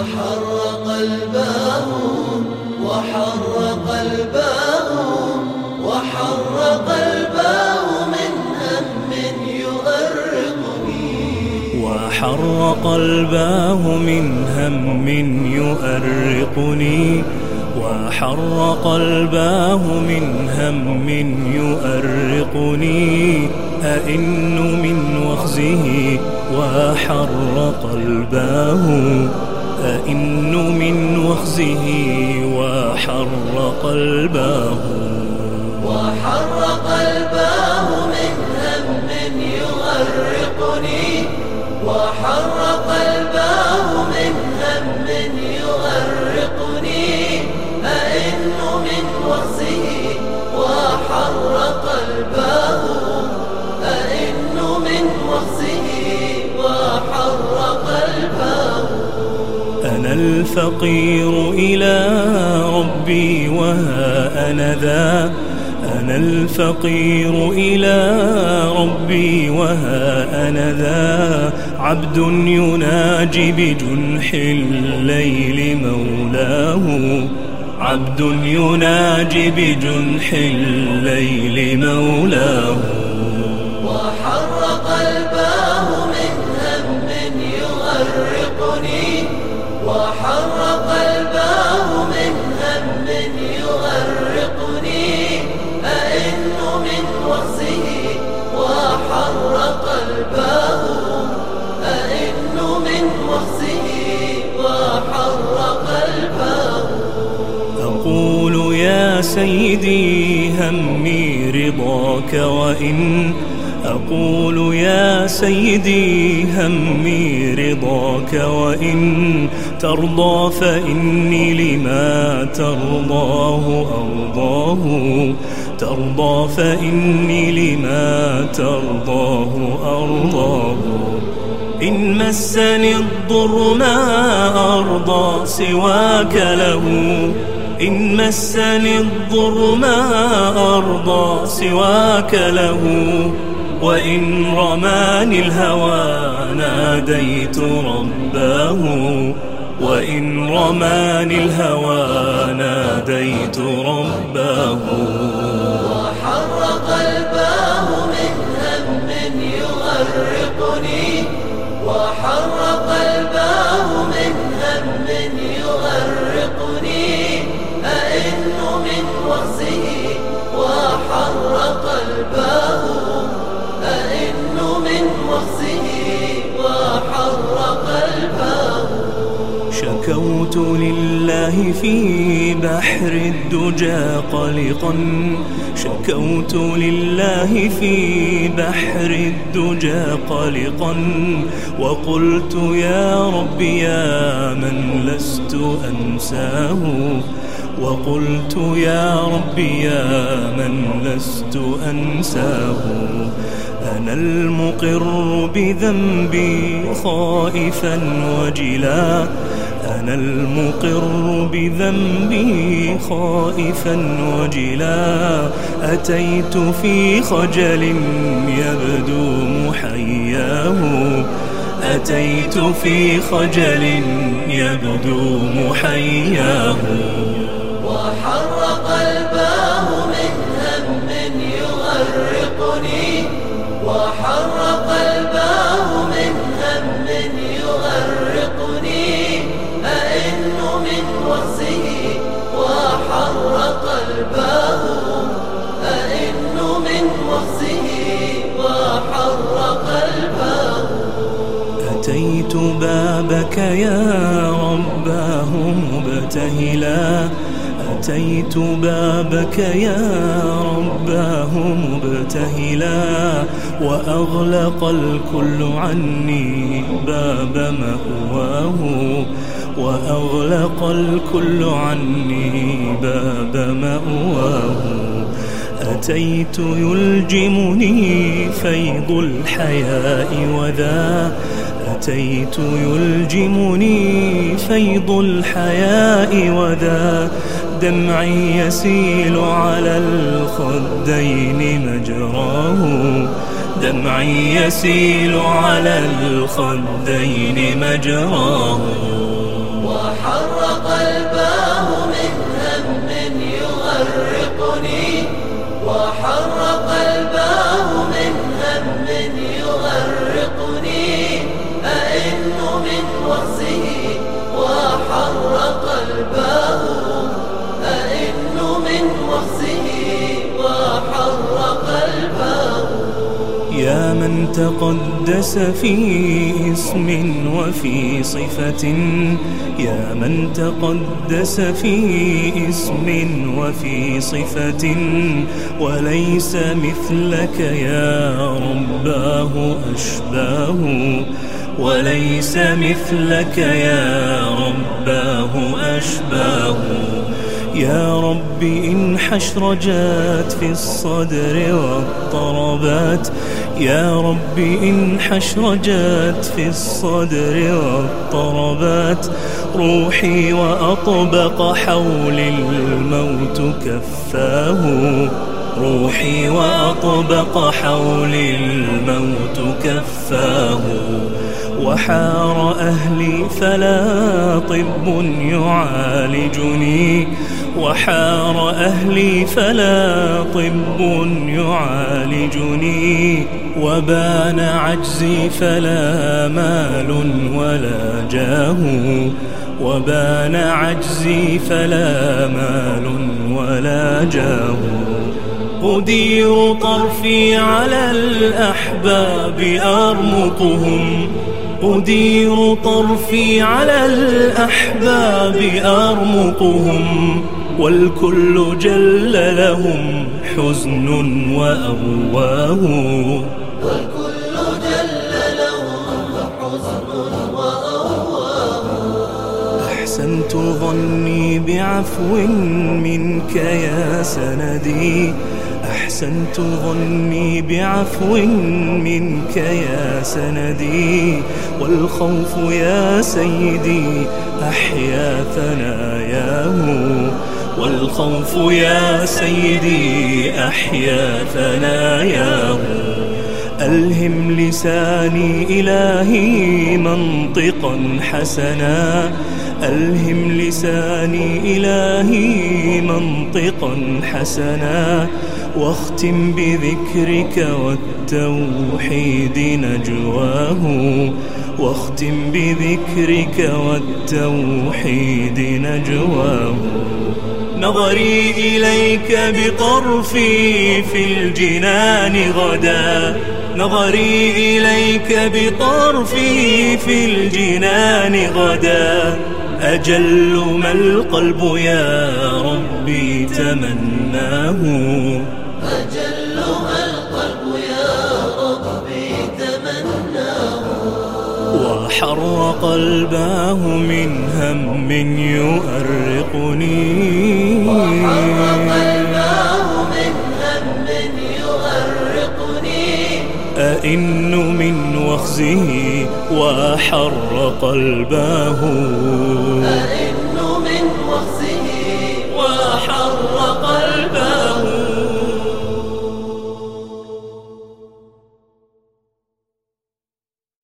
وحر قلبهم وحر قلبهم وحر قلبهم من هم يؤرقني وحر قلباه من هم يؤرقني وحر قلباه من هم يؤرقني أئن من وخزه وحر قلباه أئن من وخزه وحر قلباه وحر قلباه من هم يؤرقني وحر قلباه من هم يؤرقني أئن من وخزه وحر قلباه أئن من وخزه وحر قلباه أنا الفقير إلى ربي وها أنا ذا أنا الفقير إلى ربي وها أنا ذا عبد يناجي بجنح الليل مولاه عبد يناجي بجنح الليل مولاه وحر قلباه من هم يؤرقني وحر قلباه من هم يؤرقني أئن من وخزه وحر قلباه أئن من وخزه وحر قلباه أقول يا سيدي همي رضاك وإن أقول يا سيدي همي رضاك وإن ترضى فإني لما ترضاه أرضاه ترضى فإني لما ترضاه أرضاه إن مسني الضر ما أرضى سواك له إن مسني الضر ما أرضى سواك له وإن رماني الهوى ناديت رباه وإن رماني الهوى ناديت رباه وحر قلباه من هم يؤرقني وحر قلباه من هم يؤرقني أئن من وخزه وحر قلباه أئن من وخزه وحر قلباه شكوت لله في بحر الدجى قلقا شكوت لله في بحر الدجى قلقا وقلت يا رب يا من لست أنساه وقلت يا رب يا من لست أنساه أنا المقر بذنبي خائفا وجلا أنا المقر بذنبي خائفا وجلا أتيت في خجل يبدو محياه أتيت في خجل يبدو محياه وحر قلباه من هم يؤرقني وحر قلباه من هم يؤرقني أئن من وخزه وحر قلباه أئن من وخزه وحر قلباه أتيت بابك يا رباه مبتهلا أتيت بابك يا رباه مبتهلا وأغلق الكل عني باب مأواه وأغلق الكل عني باب مأواه أتيت يلجمني فيض الحياء وذا أتيت يلجمني فيض الحياء وذا دمعي يسيل على الخدين مجراه دمعي يسيل على الخدين مجراه وحر قلباه من هم يغرقني، وحر قلباه من هم يغرقني، أئن من وخزه وحر قلباه، أئن من وخزه وحر قلباه. يا من تقدس في اسم وفي صفة، يا من تقدس في اسم وفي صفة، وليس مثلك يا رباه أشباه، وليس مثلك يا رباه أشباه. يا رب إن حشرجات في الصدر واضطربات، يا رب إن حشرجات في الصدر واضطربات، روحي وأطبق حولي الموت كفاه، روحي وأطبق حولي الموت كفاه. وحار أهلي فلا طب يعالجني، وحار أهلي فلا طب يعالجني، وبان عجزي فلا مال ولا جاه، وبان عجزي فلا مال ولا جاه. أدير طرفي على الأحباب أرمقهم، أدير طرفي على الأحباب أرمقهم، والكل جل لهم حزن وأواه، والكل جل لهم حزن وأواه. أحسنت ظني بعفو منك يا سندي، أحسنت ظني بعفو منك يا سندي، والخوف يا سيدي أحيا ثناياه، والخوف يا سيدي أحيا ثناياه. ألهم لساني إلهي منطقا حسنا، ألهم لساني إلهي منطقا حسنا، واختم بذكرك والتوحيد نجواه، واختم بذكرك والتوحيد نجواه. نظري إليك بطرفي في الجنان غدا، نظري إليك بطرفي في الجنان غدا، أجل ما القلب يا ربي تمناه، أجل ما القلب يا ربي تمناه. وحر قلباه من هم يؤرقني، وحر قلباه من هم يؤرقني، أئن من وخزه وحر قلباه.